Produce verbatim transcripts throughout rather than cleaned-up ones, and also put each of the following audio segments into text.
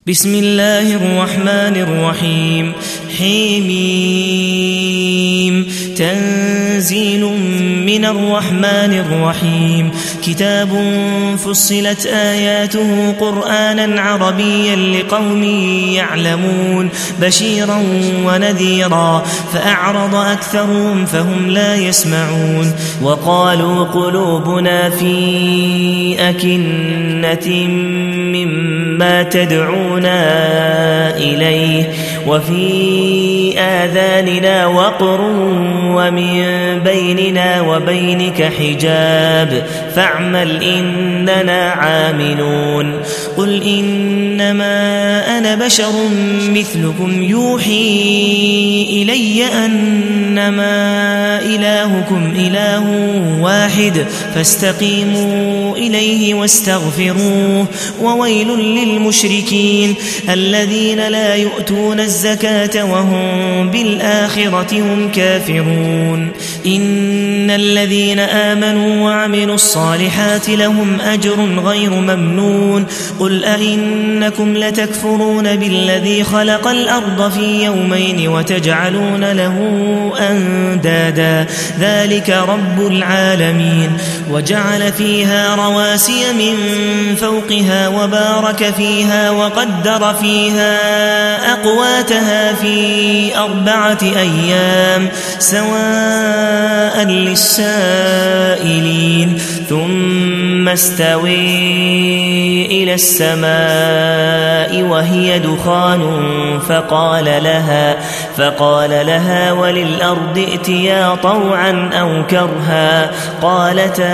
بسم الله الرحمن الرحيم حميم تنزيل من الرحمن الرحيم كتاب فصلت آياته قرآنا عربيا لقوم يعلمون بشيرا ونذيرا فأعرض أكثرهم فهم لا يسمعون وقالوا قلوبنا في أكنة مما تدعونا إليه وفي آذاننا وقر ومن بيننا وبينك حجاب فاعمل إننا عاملون قل إنما أنا بشر مثلكم يوحي إلي أنما إلهكم إله واحد فاستقيموا إليه واستغفروه وويل للمشركين الذين لا يؤتون الزكاة وهم بالآخرة هم كافرون إن الذين آمنوا وعملوا الصالحات لهم أجر غير ممنون قل أئنكم لتكفرون بالذي خلق الأرض في يومين وتجعلون له أندادا ذلك رب العالمين وجعل فيها رواسي من فوقها وبارك فيها وقدر فيها أقواتها في أربعة أيام سواء للسائلين ثم استوي إلى السماء وهي دخان فقال لها فقال لها وللأرض ائتيا طوعا أو كرها قالتا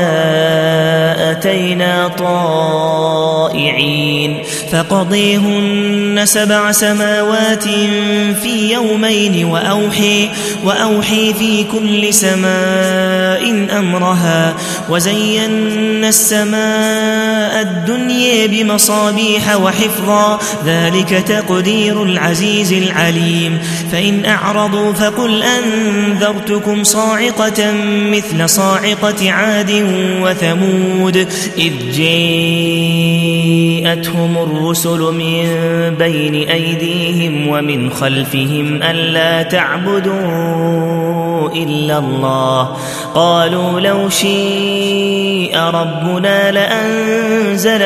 أتينا طائعين فقضيهن سبع سماوات في يومين وأوحي, وأوحي في كل سماء أمرها وزينا السماء الدنيا بمصابيح وحفظا ذلك تقدير العزيز العليم فإن أعرضوا فقل أنذرتكم صاعقة مثل صاعقة عاد وثمود إذ جاءتهم الرسل من بين أيديهم ومن خلفهم ألا تعبدوا إلا الله قالوا لو شيء ربنا لأنزل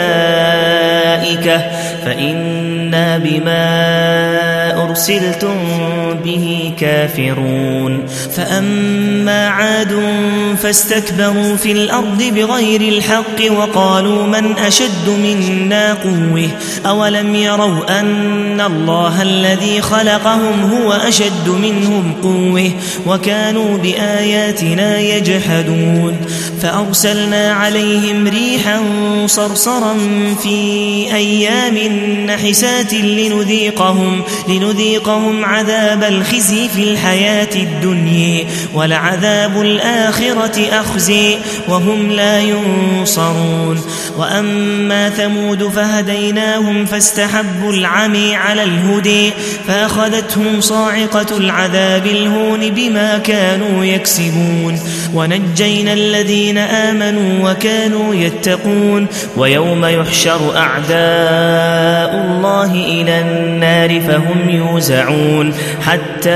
ملائكة فإنا بما أرسلتم به كافرون فأما عاد فاستكبروا في الأرض بغير الحق وقالوا من أشد منا قوة أولم يروا أن الله الذي خلقهم هو أشد منهم قوة وكانوا بآياتنا يجحدون فأرسلنا عليهم ريحا صرصرا في أيام نحسات لنذيقهم, لنذيقهم عذاب الخزي في الحياة الدنيا ولعذاب الآخرة أخزي وهم لا ينصرون وأما ثمود فهديناهم فاستحبوا العمي على الهدي فأخذتهم صاعقة العذاب الهون بما كانوا يكسبون ونجينا الذين آمنوا وكانوا يتقون ويوم يحشر أعداء الله إلى النار فهم يوزعون حتى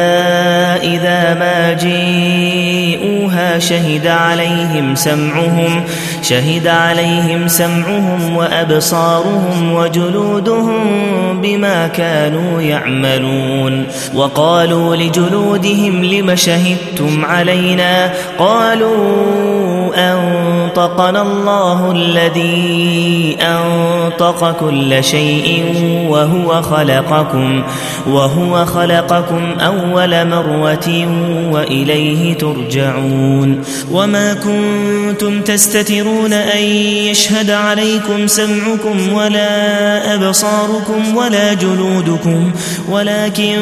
إذا ما جاءوها شهد عليهم سمعهم شهد عليهم سمعهم وأبصارهم وجلودهم بما كانوا يعملون وقالوا لجلودهم لم شهدتم علينا قالوا أنطقنا الله الذي أنطق كل شيء وهو خلقكم وهو خلقكم أول مرة وإليه ترجعون وما كنتم تستترون أن يشهد عليكم سمعكم ولا أبصاركم ولا جلودكم ولكن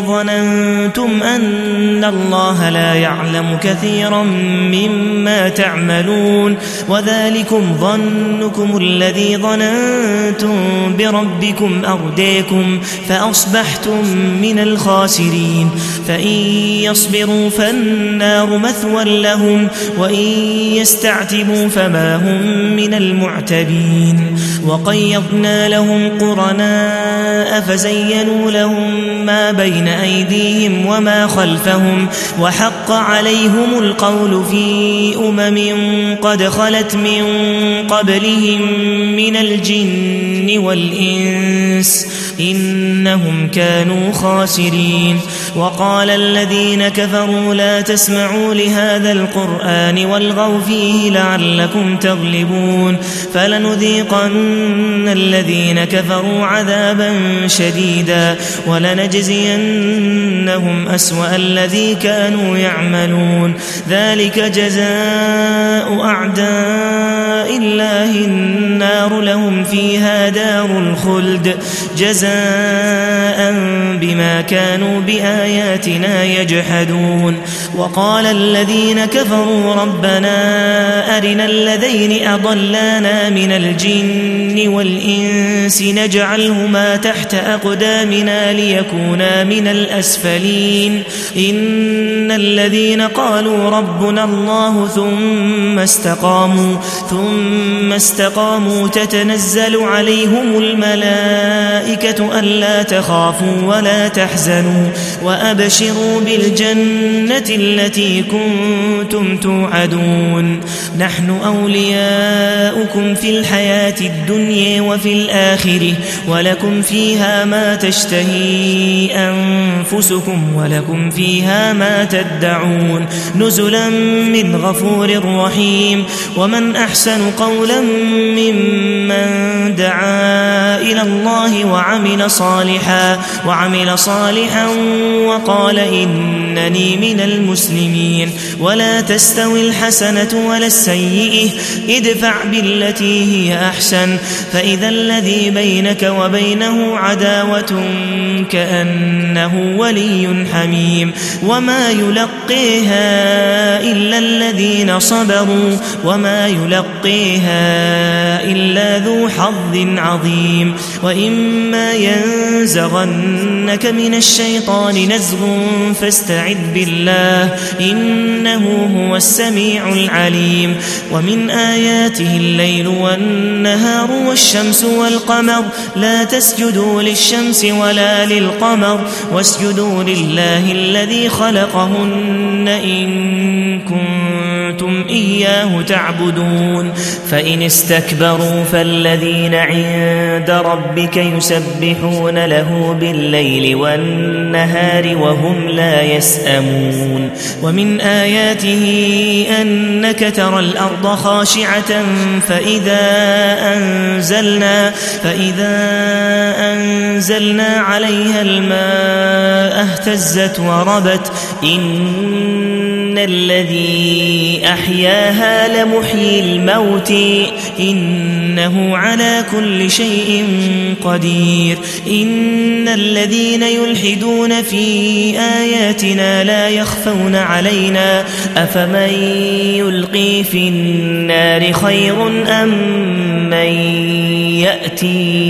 ظننتم أن الله لا يعلم كثيرا مما تعلمون يعملون وذلكم ظنكم الذي ظننتم بربكم أرديكم فأصبحتم من الخاسرين فإن يصبروا فالنار مثوى لهم وإن يستعتبوا فما هم من المعتبين وقيضنا لهم قرناء فزينوا لهم ما بين أيديهم وما خلفهم وحق عليهم القول في أمم قد خلت من قبلهم من الجن والإنس إنهم كانوا خاسرين وقال الذين كفروا لا تسمعوا لهذا القرآن والغوا فيه لعلكم تغلبون فلنذيقن الذين كفروا عذابا شديدا ولنجزينهم أسوأ الذي كانوا يعملون ذلك جزاء أعداء الله النار لهم فيها دار الخلد جزاء بما كانوا بآياتنا يجحدون وقال الذين كفروا ربنا أرنا الذين أضلانا من الجن والإنس نجعلهما تحت أقدامنا ليكونا من الأسفلين إن الذين قالوا ربنا الله ثم استقاموا ثم استقاموا تتنزل عليهم الملائكة ألا تخافوا ولا تحزنوا وأبشروا بالجنة التي كنتم توعدون نحن أولياؤكم في الحياة الدنيا وفي الآخرة ولكم فيها ما تشتهي أنفسكم ولكم فيها ما تدعون نزلا من غفور رحيم ومن أحسن قولا ممن دعا إلى الله وعمل صالحا وعمل صالحا وقال إنني من المسلمين ولا تستوي الحسنة ولا السيئة ادفع بالتي هي أحسن فإذا الذي بينك وبينه عداوة كأنه ولي حميم وما يلقيها إلا الذين صبروا وما يلقيها إلا ذو حظ عظيم وإما ينزغنك من الشيطان نزغ فاستعذ بالله إنه هو السميع العليم ومن آياته الليل والنهار والشمس والقمر لا تسجدوا للشمس ولا للقمر واسجدوا لله الذي خلقهن إن كنتم إياه تعبدون فإن استكبروا فالذين عند ربك يسبحون له بالليل والنهار وهم لا يسأمون ومن آياته أنك ترى الأرض خاشعة فإذا أنزلنا, فإذا أنزلنا عليها الماء اهتزت وربت إن الذي أحياها لمحيي الموت إنه على كل شيء قدير إن الذين يلحدون في آياتنا لا يخفون علينا أفمن يلقي في النار خير أم من يأتي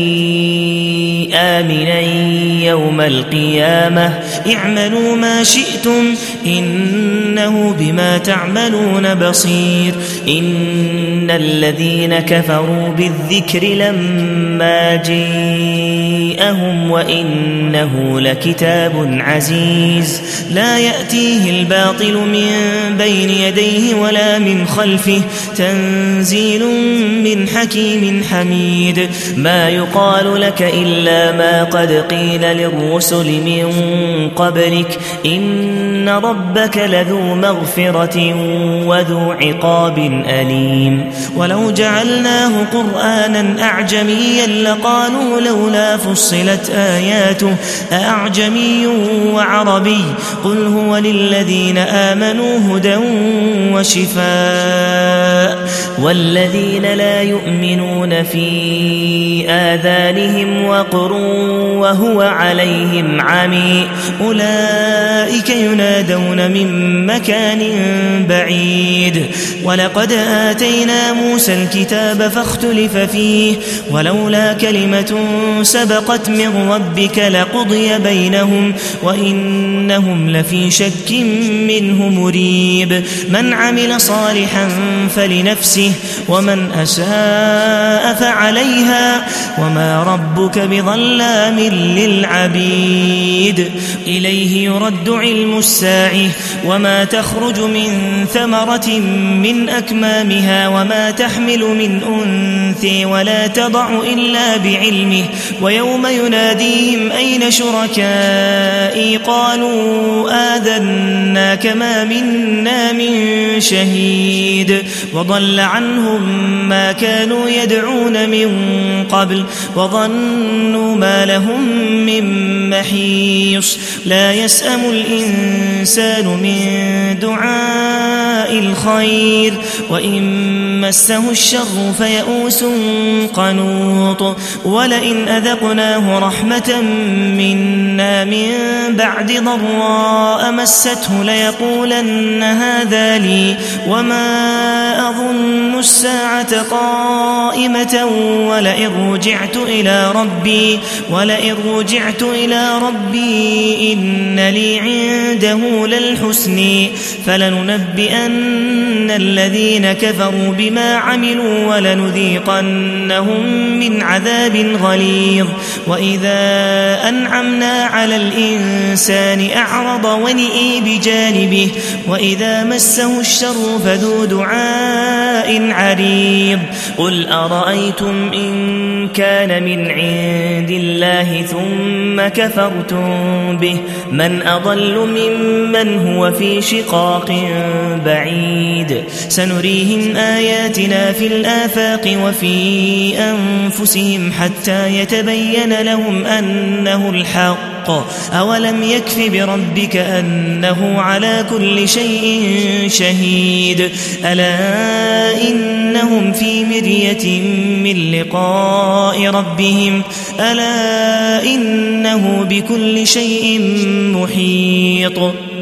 آمنا يوم القيامة اعملوا ما شئتم إنه بما تعملون بصير إن الذين كفروا بالذكر لما جاءهم وإنه لكتاب عزيز لا يأتيه الباطل من بين يديه ولا من خلفه تنزيل من حكيم حميد ما يقال لك إلا ما قد قيل للرسل من قبلك إن ربك لذو مغفرة وذو عقاب أليم ولو جعلناه قرآنا أعجميا لقالوا لولا فصلت فصلت آياته أأعجمي وعربي قل هو للذين آمنوا هدى وشفاء والذين لا يؤمنون في آذانهم وقر وهو عليهم عمي أولئك ينادون من مكان بعيد ولقد آتينا موسى الكتاب فاختلف فيه ولولا كلمة سبقت من ربك لقضي بينهم وإنهم لفي شك منه مريب من عمل صالحا فلنفسه ومن أساء فعليها وما ربك بظلام للعبيد إليه يرد علم الساعة وما تخرج من ثمرة من أكمامها وما تحمل من أنثى ولا تضع إلا بعلمه ويوم يناديهم أين شركائي قالوا آذناك ما منا من شهيد وضل عنهم ما كانوا يدعون من قبل وظنوا ما لهم من محيص لا يسأم الإنسان من دعاء الخير وإن مسه الشر فيئوس قنوط ولئن أذقناه رحمة منا من بعد ضراء مسته ليقولن هذا لي وما أظن الساعة قائمة ولئن رجعت إلى ربي ولئن رجعت إلى ربي إن لي عنده للحسن فلننبئن الذين كفروا بما عملوا ولنذيقنهم من عذاب غليظ وإذا أنعمنا على الإنسان أعرض ونئي بجانبه وإذا مسه الشر فذو دعاء عريض قل أرأيتم إن كان من عند الله ثم كفرتم به من أضل ممن هو في شقاق بعيد سنريهم آياتنا في الآفاق وفي أنفسهم حتى يتبين لهم أنه الحق أولم يكف بربك أنه على كل شيء شهيد ألا إنهم في مرية من لقاء ربهم ألا إنه بكل شيء محيط